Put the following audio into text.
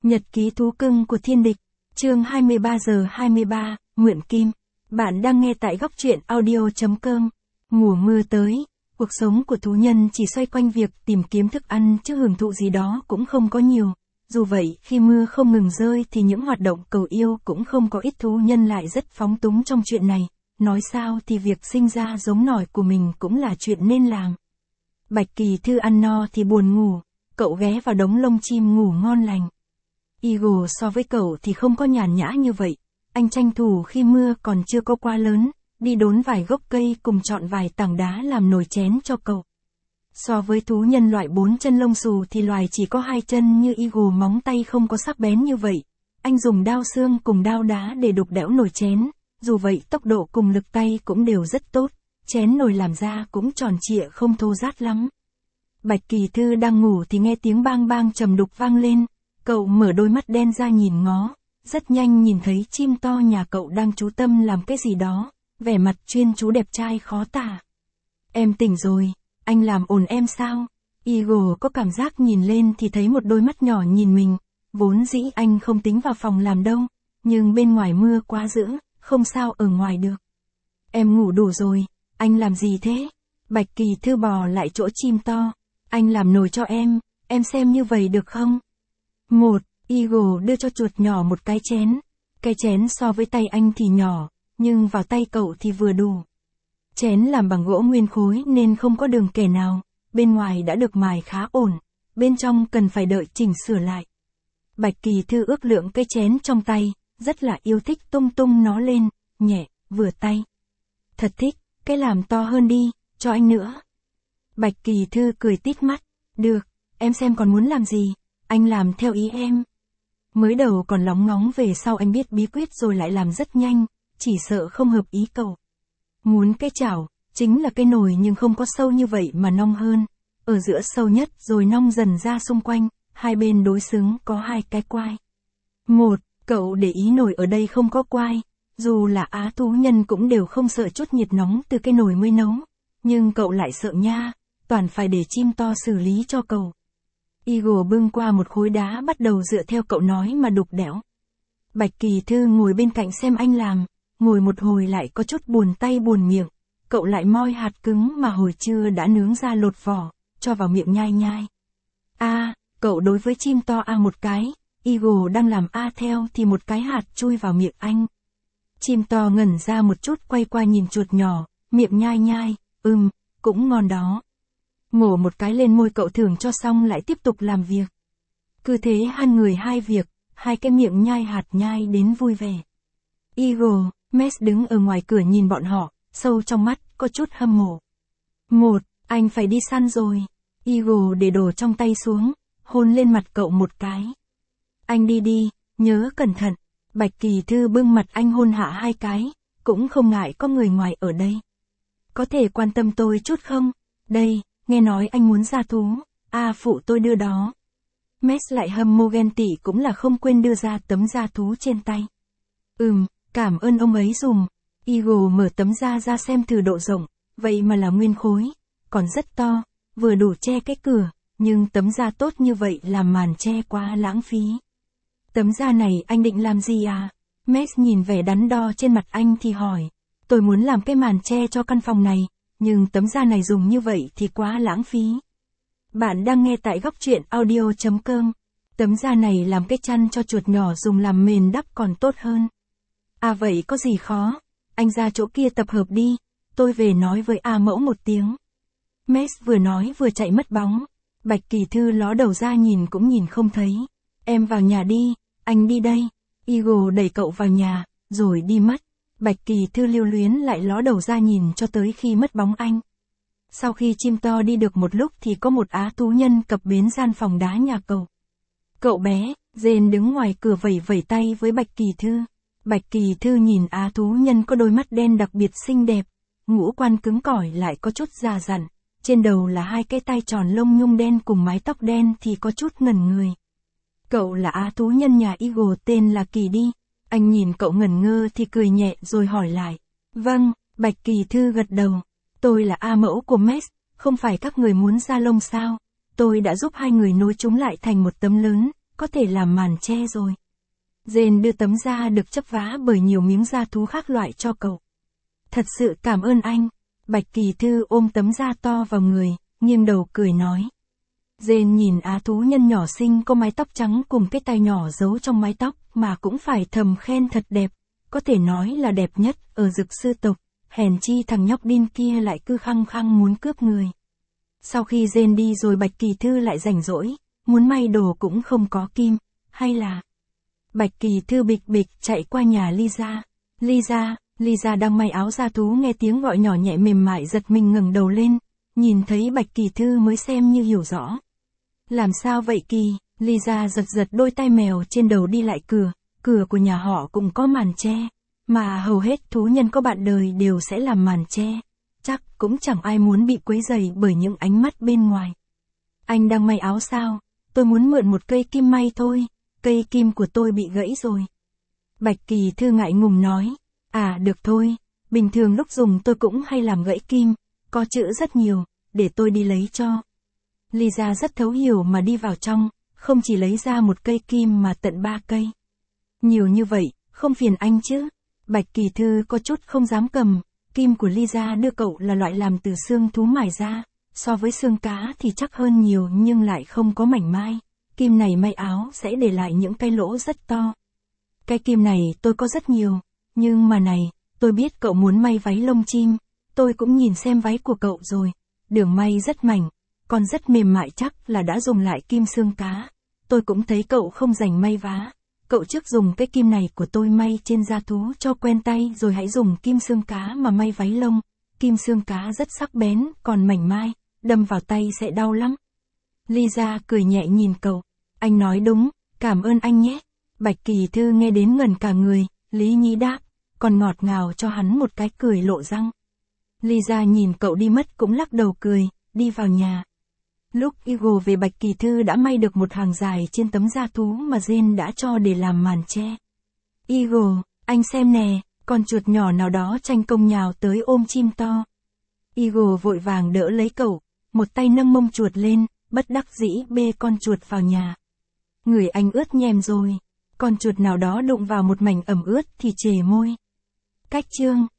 Nhật ký thú cưng của thiên địch, chương 23:23, Nguyện Kim. Bạn đang nghe tại góc truyện audio.com. Mùa mưa tới, cuộc sống của thú nhân chỉ xoay quanh việc tìm kiếm thức ăn chứ hưởng thụ gì đó cũng không có nhiều. Dù vậy, khi mưa không ngừng rơi thì những hoạt động cầu yêu cũng không có ít thú nhân lại rất phóng túng trong chuyện này. Nói sao thì việc sinh ra giống nòi của mình cũng là chuyện nên làm. Bạch Kỳ Thư ăn no thì buồn ngủ, cậu ghé vào đống lông chim ngủ ngon lành. Eagle so với cậu thì không có nhàn nhã như vậy, anh tranh thủ khi mưa còn chưa có quá lớn, đi đốn vài gốc cây cùng chọn vài tảng đá làm nồi chén cho cậu. So với thú nhân loại 4 chân lông xù thì loài chỉ có 2 chân như Eagle móng tay không có sắc bén như vậy. Anh dùng đao xương cùng đao đá để đục đẽo nồi chén, dù vậy tốc độ cùng lực tay cũng đều rất tốt, chén nồi làm ra cũng tròn trịa không thô rát lắm. Bạch Kỳ Thư đang ngủ thì nghe tiếng bang bang trầm đục vang lên. Cậu mở đôi mắt đen ra nhìn ngó, rất nhanh nhìn thấy chim to nhà cậu đang chú tâm làm cái gì đó, vẻ mặt chuyên chú đẹp trai khó tả. Em tỉnh rồi, anh làm ồn em sao? Eagle có cảm giác nhìn lên thì thấy một đôi mắt nhỏ nhìn mình, vốn dĩ anh không tính vào phòng làm đâu, nhưng bên ngoài mưa quá dữ, không sao ở ngoài được. Em ngủ đủ rồi, anh làm gì thế? Bạch Kỳ Thư bò lại chỗ chim to, anh làm nồi cho em xem như vậy được không? Eagle đưa cho chuột nhỏ một cái chén so với tay anh thì nhỏ, nhưng vào tay cậu thì vừa đủ. Chén làm bằng gỗ nguyên khối nên không có đường kẻ nào, bên ngoài đã được mài khá ổn, bên trong cần phải đợi chỉnh sửa lại. Bạch Kỳ Thư ước lượng cái chén trong tay, rất là yêu thích tung tung nó lên, nhẹ, vừa tay. Thật thích, cái làm to hơn đi, cho anh nữa. Bạch Kỳ Thư cười tít mắt, được, em xem còn muốn làm gì, anh làm theo ý em. Mới đầu còn lóng ngóng về sau anh biết bí quyết rồi lại làm rất nhanh, chỉ sợ không hợp ý cậu. Muốn cái chảo, chính là cái nồi nhưng không có sâu như vậy mà nong hơn, ở giữa sâu nhất rồi nong dần ra xung quanh, hai bên đối xứng có hai cái quai. Cậu để ý nồi ở đây không có quai, dù là á thú nhân cũng đều không sợ chút nhiệt nóng từ cái nồi mới nấu, nhưng cậu lại sợ nha, toàn phải để chim to xử lý cho cậu. Eagle bưng qua một khối đá bắt đầu dựa theo cậu nói mà đục đẽo. Bạch Kỳ Thư ngồi bên cạnh xem anh làm, ngồi một hồi lại có chút buồn tay buồn miệng, cậu lại moi hạt cứng mà hồi trưa đã nướng ra lột vỏ, cho vào miệng nhai nhai. Cậu đối với chim to một cái, Eagle đang làm theo thì một cái hạt chui vào miệng anh. Chim to ngẩn ra một chút quay qua nhìn chuột nhỏ, miệng nhai nhai, cũng ngon đó. Ngổ một cái lên môi cậu thưởng cho xong lại tiếp tục làm việc. Cứ thế hai người hai việc, hai cái miệng nhai hạt nhai đến vui vẻ. Eagle, Mess đứng ở ngoài cửa nhìn bọn họ, sâu trong mắt, có chút hâm mộ. Anh phải đi săn rồi. Eagle để đồ trong tay xuống, hôn lên mặt cậu một cái. Anh đi, nhớ cẩn thận. Bạch Kỳ Thư bưng mặt anh hôn hạ hai cái, cũng không ngại có người ngoài ở đây. Có thể quan tâm tôi chút không? Đây, nghe nói anh muốn ra thú, phụ tôi đưa đó. Mess lại hâm mộ ghen tị cũng là không quên đưa ra tấm da thú trên tay. Cảm ơn ông ấy dùm. Eagle mở tấm da ra xem thử độ rộng, vậy mà là nguyên khối, còn rất to, vừa đủ che cái cửa, nhưng tấm da tốt như vậy làm màn che quá lãng phí. Tấm da này anh định làm gì à? Mess nhìn vẻ đắn đo trên mặt anh thì hỏi. Tôi muốn làm cái màn che cho căn phòng này, nhưng tấm da này dùng như vậy thì quá lãng phí. Bạn đang nghe tại góc truyện audio.com. Tấm da này làm cái chăn cho chuột nhỏ dùng làm mền đắp còn tốt hơn. Vậy có gì khó? Anh ra chỗ kia tập hợp đi, tôi về nói với mẫu một tiếng. Mess vừa nói vừa chạy mất bóng. Bạch Kỳ Thư ló đầu ra nhìn cũng nhìn không thấy. Em vào nhà đi, anh đi đây. Eagle đẩy cậu vào nhà, rồi đi mất. Bạch Kỳ Thư lưu luyến lại ló đầu ra nhìn cho tới khi mất bóng anh. Sau khi chim to đi được một lúc thì có một á thú nhân cập bến gian phòng đá nhà cậu. Cậu bé, Jane đứng ngoài cửa vẩy vẩy tay với Bạch Kỳ Thư. Bạch Kỳ Thư nhìn á thú nhân có đôi mắt đen đặc biệt xinh đẹp, ngũ quan cứng cỏi lại có chút già dặn, trên đầu là hai cái tai tròn lông nhung đen cùng mái tóc đen thì có chút ngẩn người. Cậu là á thú nhân nhà Eagle tên là Kỳ đi. Anh nhìn cậu ngẩn ngơ thì cười nhẹ rồi hỏi lại. Vâng, Bạch Kỳ Thư gật đầu. Tôi là mẫu của Mess, không phải các người muốn ra lông sao? Tôi đã giúp hai người nối chúng lại thành một tấm lớn, có thể làm màn che rồi. Jane đưa tấm da được chấp vá bởi nhiều miếng da thú khác loại cho cậu. Thật sự cảm ơn anh. Bạch Kỳ Thư ôm tấm da to vào người, nghiêng đầu cười nói. Jane nhìn á thú nhân nhỏ xinh có mái tóc trắng cùng cái tai nhỏ giấu trong mái tóc mà cũng phải thầm khen thật đẹp, có thể nói là đẹp nhất ở Dực Sư tộc, hèn chi thằng nhóc điên kia lại cứ khăng khăng muốn cướp người. Sau khi Jane đi rồi Bạch Kỳ Thư lại rảnh rỗi, muốn may đồ cũng không có kim, hay là... Bạch Kỳ Thư bịch bịch chạy qua nhà Lisa. Lisa đang may áo da thú nghe tiếng gọi nhỏ nhẹ mềm mại giật mình ngẩng đầu lên, nhìn thấy Bạch Kỳ Thư mới xem như hiểu rõ. Làm sao vậy Kỳ? Lisa giật đôi tai mèo trên đầu đi lại cửa của nhà họ cũng có màn che, mà hầu hết thú nhân có bạn đời đều sẽ làm màn che, chắc cũng chẳng ai muốn bị quấy rầy bởi những ánh mắt bên ngoài. Anh đang may áo sao? Tôi muốn mượn một cây kim may thôi, cây kim của tôi bị gãy rồi. Bạch Kỳ Thư ngại ngùng nói, được thôi, bình thường lúc dùng tôi cũng hay làm gãy kim, có chữ rất nhiều, để tôi đi lấy cho. Lisa rất thấu hiểu mà đi vào trong, không chỉ lấy ra một cây kim mà tận 3 cây. Nhiều như vậy, không phiền anh chứ? Bạch Kỳ Thư có chút không dám cầm, kim của Lisa đưa cậu là loại làm từ xương thú mài ra, so với xương cá thì chắc hơn nhiều nhưng lại không có mảnh mai, kim này may áo sẽ để lại những cái lỗ rất to. Cái kim này tôi có rất nhiều, nhưng mà này, tôi biết cậu muốn may váy lông chim, tôi cũng nhìn xem váy của cậu rồi, đường may rất mảnh, còn rất mềm mại chắc là đã dùng lại kim xương cá, tôi cũng thấy cậu không rành may vá. Cậu trước dùng cái kim này của tôi may trên da thú cho quen tay rồi hãy dùng kim xương cá mà may váy lông. Kim xương cá rất sắc bén, còn mảnh mai, đâm vào tay sẽ đau lắm. Lisa cười nhẹ nhìn cậu. Anh nói đúng, cảm ơn anh nhé. Bạch Kỳ Thư nghe đến ngẩn cả người, lý nhí đáp, còn ngọt ngào cho hắn một cái cười lộ răng. Lisa nhìn cậu đi mất cũng lắc đầu cười, đi vào nhà. Lúc Eagle về Bạch Kỳ Thư đã may được một hàng dài trên tấm da thú mà Jane đã cho để làm màn che. Eagle, anh xem nè, con chuột nhỏ nào đó tranh công nhào tới ôm chim to. Eagle vội vàng đỡ lấy cậu, một tay nâng mông chuột lên, bất đắc dĩ bê con chuột vào nhà. Người anh ướt nhèm rồi, con chuột nào đó đụng vào một mảnh ẩm ướt thì chề môi. Cách chương